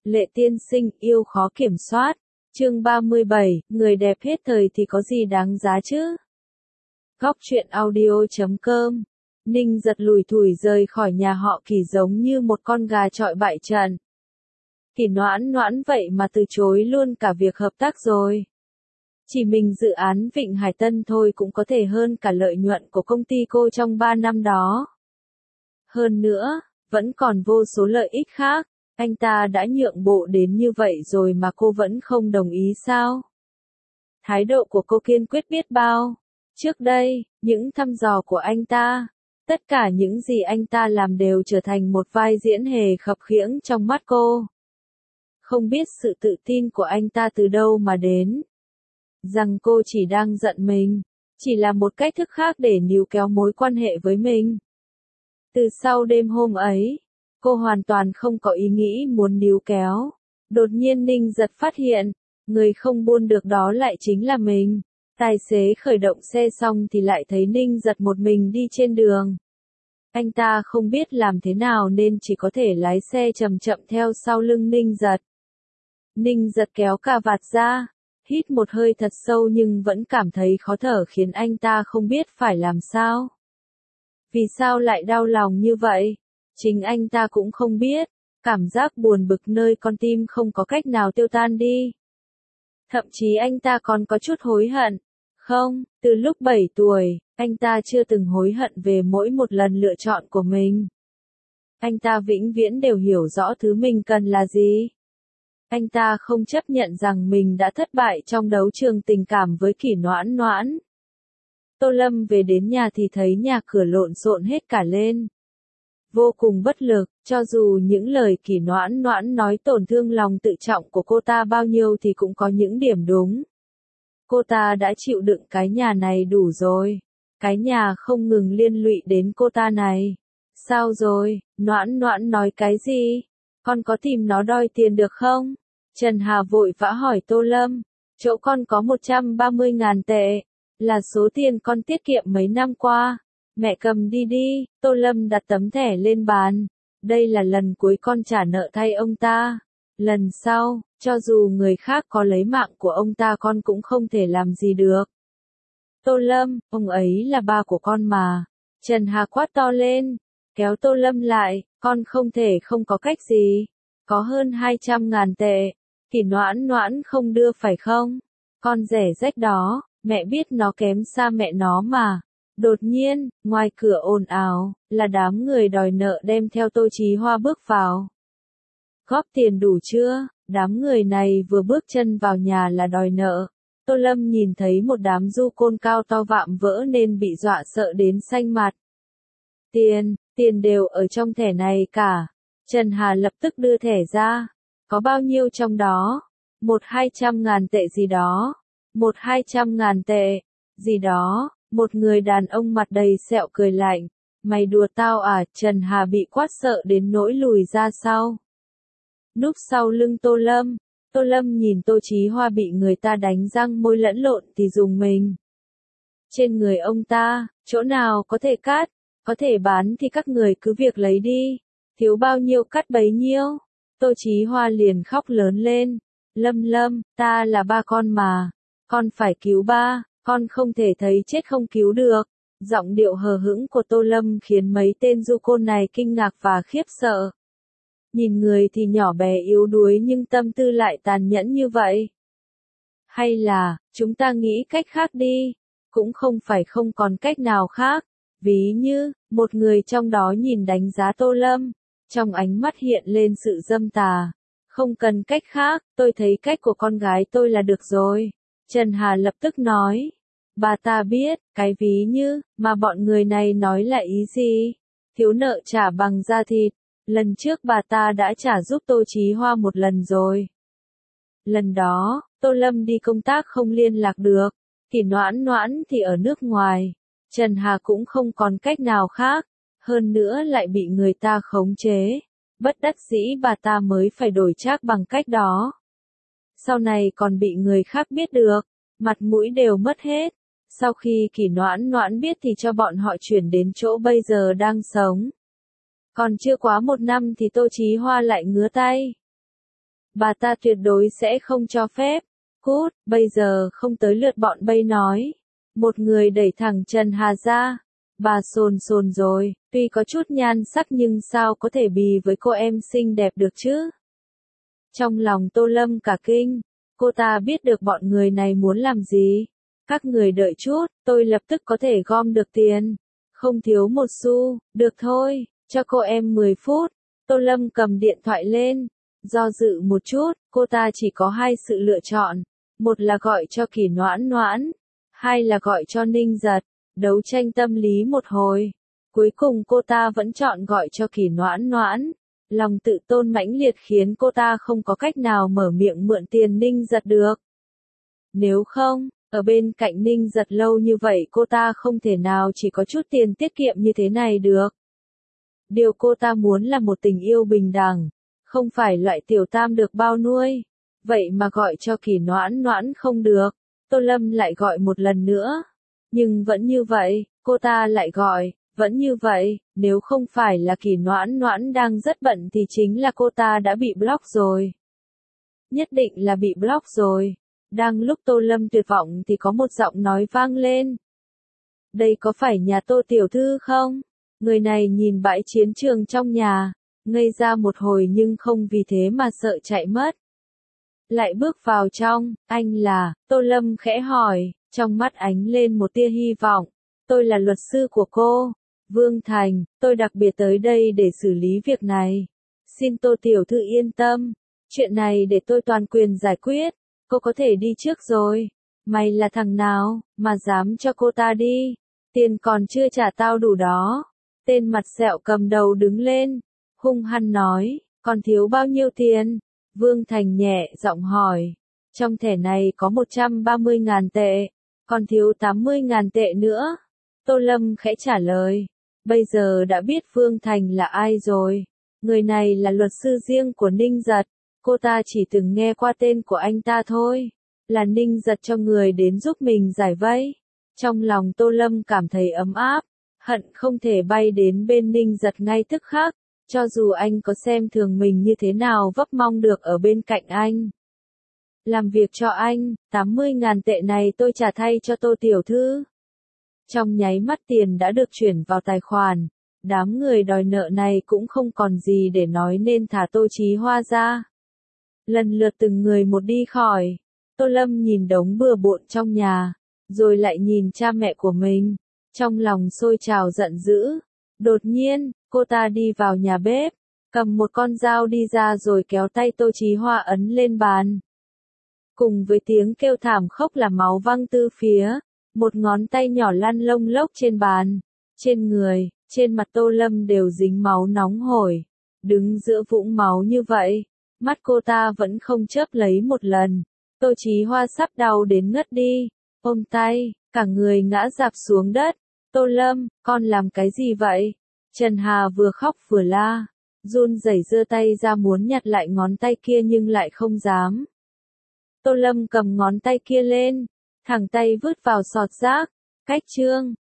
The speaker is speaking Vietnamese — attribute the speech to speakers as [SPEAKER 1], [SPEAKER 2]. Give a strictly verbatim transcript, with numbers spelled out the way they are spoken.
[SPEAKER 1] Lệ tiên sinh yêu khó kiểm soát. Chương ba mươi bảy, người đẹp hết thời thì có gì đáng giá chứ? Góc truyện audio chấm com. Ninh giật lủi thủi rời khỏi nhà họ Kỳ giống như một con gà chọi bại trận. Kỳ noãn noãn vậy mà từ chối luôn cả việc hợp tác rồi. Chỉ mình dự án Vịnh Hải Tân thôi cũng có thể hơn cả lợi nhuận của công ty cô trong ba năm đó. Hơn nữa, vẫn còn vô số lợi ích khác. Anh ta đã nhượng bộ đến như vậy rồi mà cô vẫn không đồng ý sao? Thái độ của cô kiên quyết biết bao. Trước đây, những thăm dò của anh ta, tất cả những gì anh ta làm đều trở thành một vai diễn hề khập khiễng trong mắt cô. Không biết sự tự tin của anh ta từ đâu mà đến. Rằng cô chỉ đang giận mình, chỉ là một cách thức khác để níu kéo mối quan hệ với mình. Từ sau đêm hôm ấy, cô hoàn toàn không có ý nghĩ muốn níu kéo. Đột nhiên Ninh giật phát hiện, người không buôn được đó lại chính là mình. Tài xế khởi động xe xong thì lại thấy Ninh giật một mình đi trên đường. Anh ta không biết làm thế nào nên chỉ có thể lái xe chậm chậm theo sau lưng Ninh giật. Ninh giật kéo cà vạt ra, hít một hơi thật sâu nhưng vẫn cảm thấy khó thở khiến anh ta không biết phải làm sao. Vì sao lại đau lòng như vậy? Chính anh ta cũng không biết, cảm giác buồn bực nơi con tim không có cách nào tiêu tan đi. Thậm chí anh ta còn có chút hối hận. Không, từ lúc bảy tuổi, anh ta chưa từng hối hận về mỗi một lần lựa chọn của mình. Anh ta vĩnh viễn đều hiểu rõ thứ mình cần là gì. Anh ta không chấp nhận rằng mình đã thất bại trong đấu trường tình cảm với Kỳ noãn noãn. Tô Lâm về đến nhà thì thấy nhà cửa lộn xộn hết cả lên. Vô cùng bất lực, cho dù những lời Kỳ noãn noãn nói tổn thương lòng tự trọng của cô ta bao nhiêu thì cũng có những điểm đúng. Cô ta đã chịu đựng cái nhà này đủ rồi. Cái nhà không ngừng liên lụy đến cô ta này. Sao rồi, noãn noãn nói cái gì? Con có tìm nó đòi tiền được không? Trần Hà vội vã hỏi Tô Lâm. Chỗ con có một trăm ba mươi ngàn tệ. Là số tiền con tiết kiệm mấy năm qua. Mẹ cầm đi đi, Tô Lâm đặt tấm thẻ lên bàn. Đây là lần cuối con trả nợ thay ông ta. Lần sau, cho dù người khác có lấy mạng của ông ta con cũng không thể làm gì được. Tô Lâm, ông ấy là ba của con mà. Trần Hà quát to lên, kéo Tô Lâm lại, con không thể không có cách gì. Có hơn hai trăm ngàn tệ. Kỳ noãn noãn không đưa phải không? Con rẻ rách đó, mẹ biết nó kém xa mẹ nó mà. Đột nhiên, ngoài cửa ồn ào, là đám người đòi nợ đem theo Tô Chí Hoa bước vào. Góp tiền đủ chưa? Đám người này vừa bước chân vào nhà là đòi nợ. Tô Lâm nhìn thấy một đám du côn cao to vạm vỡ nên bị dọa sợ đến xanh mặt. Tiền, tiền đều ở trong thẻ này cả. Trần Hà lập tức đưa thẻ ra. Có bao nhiêu trong đó? Một hai trăm ngàn tệ gì đó. Một hai trăm ngàn tệ. Gì đó. Một người đàn ông mặt đầy sẹo cười lạnh. Mày đùa tao à? Trần Hà bị quát sợ đến nỗi lùi ra sau. Núp sau lưng Tô Lâm. Tô Lâm nhìn Tô Chí Hoa bị người ta đánh răng môi lẫn lộn thì dùng mình. Trên người ông ta, chỗ nào có thể cắt, có thể bán thì các người cứ việc lấy đi. Thiếu bao nhiêu cắt bấy nhiêu. Tô Chí Hoa liền khóc lớn lên. Lâm Lâm, ta là ba con mà. Con phải cứu ba, con không thể thấy chết không cứu được. Giọng điệu hờ hững của Tô Lâm khiến mấy tên du côn này kinh ngạc và khiếp sợ. Nhìn người thì nhỏ bé yếu đuối nhưng tâm tư lại tàn nhẫn như vậy. Hay là, chúng ta nghĩ cách khác đi. Cũng không phải không còn cách nào khác. Ví như, một người trong đó nhìn đánh giá Tô Lâm. Trong ánh mắt hiện lên sự dâm tà. Không cần cách khác, tôi thấy cách của con gái tôi là được rồi. Trần Hà lập tức nói. Bà ta biết, cái ví như, mà bọn người này nói là ý gì? Thiếu nợ trả bằng da thịt. Lần trước bà ta đã trả giúp Tô Chí Hoa một lần rồi. Lần đó, Tô Lâm đi công tác không liên lạc được. Kỳ noãn noãn thì ở nước ngoài. Trần Hà cũng không còn cách nào khác. Hơn nữa lại bị người ta khống chế. Bất đắc dĩ bà ta mới phải đổi trác bằng cách đó. Sau này còn bị người khác biết được. Mặt mũi đều mất hết. Sau khi Kỳ noãn noãn biết thì cho bọn họ chuyển đến chỗ bây giờ đang sống. Còn chưa quá một năm thì Tô Chí Hoa lại ngứa tay. Bà ta tuyệt đối sẽ không cho phép. Cút, bây giờ không tới lượt bọn bay nói. Một người đẩy thẳng Trần Hà ra. Bà sồn sồn rồi, tuy có chút nhan sắc nhưng sao có thể bì với cô em xinh đẹp được chứ? Trong lòng Tô Lâm cả kinh, cô ta biết được bọn người này muốn làm gì. Các người đợi chút, tôi lập tức có thể gom được tiền. Không thiếu một xu, được thôi, cho cô em mười phút. Tô Lâm cầm điện thoại lên, do dự một chút, cô ta chỉ có hai sự lựa chọn. Một là gọi cho Kỳ Noãn Noãn, hai là gọi cho Ninh Giật. Đấu tranh tâm lý một hồi, cuối cùng cô ta vẫn chọn gọi cho Kỳ Noãn Noãn. Lòng tự tôn mãnh liệt khiến cô ta không có cách nào mở miệng mượn tiền Ninh Giật được. Nếu không, ở bên cạnh Ninh Giật lâu như vậy cô ta không thể nào chỉ có chút tiền tiết kiệm như thế này được. Điều cô ta muốn là một tình yêu bình đẳng, không phải loại tiểu tam được bao nuôi. Vậy mà gọi cho Kỳ Noãn Noãn không được, Tô Lâm lại gọi một lần nữa. Nhưng vẫn như vậy, cô ta lại gọi, vẫn như vậy, nếu không phải là Kỳ Noãn Noãn đang rất bận thì chính là cô ta đã bị block rồi. Nhất định là bị block rồi. Đang lúc Tô Lâm tuyệt vọng thì có một giọng nói vang lên. Đây có phải nhà Tô tiểu thư không? Người này nhìn bãi chiến trường trong nhà, ngây ra một hồi nhưng không vì thế mà sợ chạy mất. Lại bước vào trong, anh là, Tô Lâm khẽ hỏi, trong mắt ánh lên một tia hy vọng. Tôi là luật sư của cô, Vương Thành, tôi đặc biệt tới đây để xử lý việc này. Xin Tô tiểu thư yên tâm, chuyện này để tôi toàn quyền giải quyết, cô có thể đi trước rồi. Mày là thằng nào, mà dám cho cô ta đi, tiền còn chưa trả tao đủ đó. Tên mặt sẹo cầm đầu đứng lên, hung hăng nói, còn thiếu bao nhiêu tiền? Vương Thành nhẹ giọng hỏi, trong thẻ này có một trăm ba mươi ngàn tệ, còn thiếu tám mươi ngàn tệ nữa. Tô Lâm khẽ trả lời, bây giờ đã biết Vương Thành là ai rồi. Người này là luật sư riêng của Ninh Giật, cô ta chỉ từng nghe qua tên của anh ta thôi, là Ninh Giật cho người đến giúp mình giải vây. Trong lòng Tô Lâm cảm thấy ấm áp, hận không thể bay đến bên Ninh Giật ngay tức khắc, cho dù anh có xem thường mình như thế nào vấp mong được ở bên cạnh anh. Làm việc cho anh, tám mươi ngàn tệ này tôi trả thay cho Tô tiểu thư. Trong nháy mắt tiền đã được chuyển vào tài khoản, đám người đòi nợ này cũng không còn gì để nói nên thả Tô Chí Hoa ra. Lần lượt từng người một đi khỏi, Tô Lâm nhìn đống bừa bộn trong nhà, rồi lại nhìn cha mẹ của mình, trong lòng sôi trào giận dữ. Đột nhiên, cô ta đi vào nhà bếp, cầm một con dao đi ra rồi kéo tay Tô Chí Hoa ấn lên bàn. Cùng với tiếng kêu thảm khốc là máu văng tứ phía, một ngón tay nhỏ lăn lông lốc trên bàn, trên người, trên mặt Tô Lâm đều dính máu nóng hổi. Đứng giữa vũng máu như vậy, mắt cô ta vẫn không chớp lấy một lần. Tô Chí Hoa sắp đau đến ngất đi, ôm tay, cả người ngã rạp xuống đất. Tô Lâm, con làm cái gì vậy? Trần Hà vừa khóc vừa la, run rẩy giơ tay ra muốn nhặt lại ngón tay kia nhưng lại không dám. Tô Lâm cầm ngón tay kia lên, thẳng tay vứt vào sọt rác, cách chương.